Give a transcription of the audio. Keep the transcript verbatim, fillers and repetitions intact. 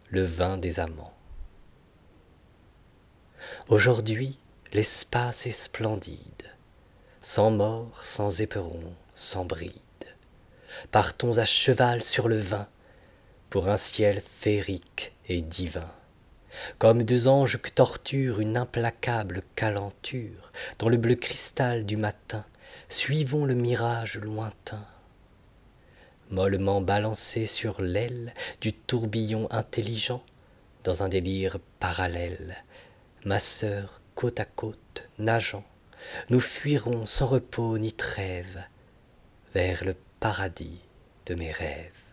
le vin des amants. Aujourd'hui, l'espace est splendide, sans mort, sans éperon, sans bride. Partons à cheval sur le vin, pour un ciel féerique et divin. Comme deux anges que torture une implacable calenture, dans le bleu cristal du matin, suivons le mirage lointain. Mollement balancés sur l'aile du tourbillon intelligent, dans un délire parallèle, ma sœur côte à côte nageant, nous fuirons sans repos ni trêve vers le paradis de mes rêves.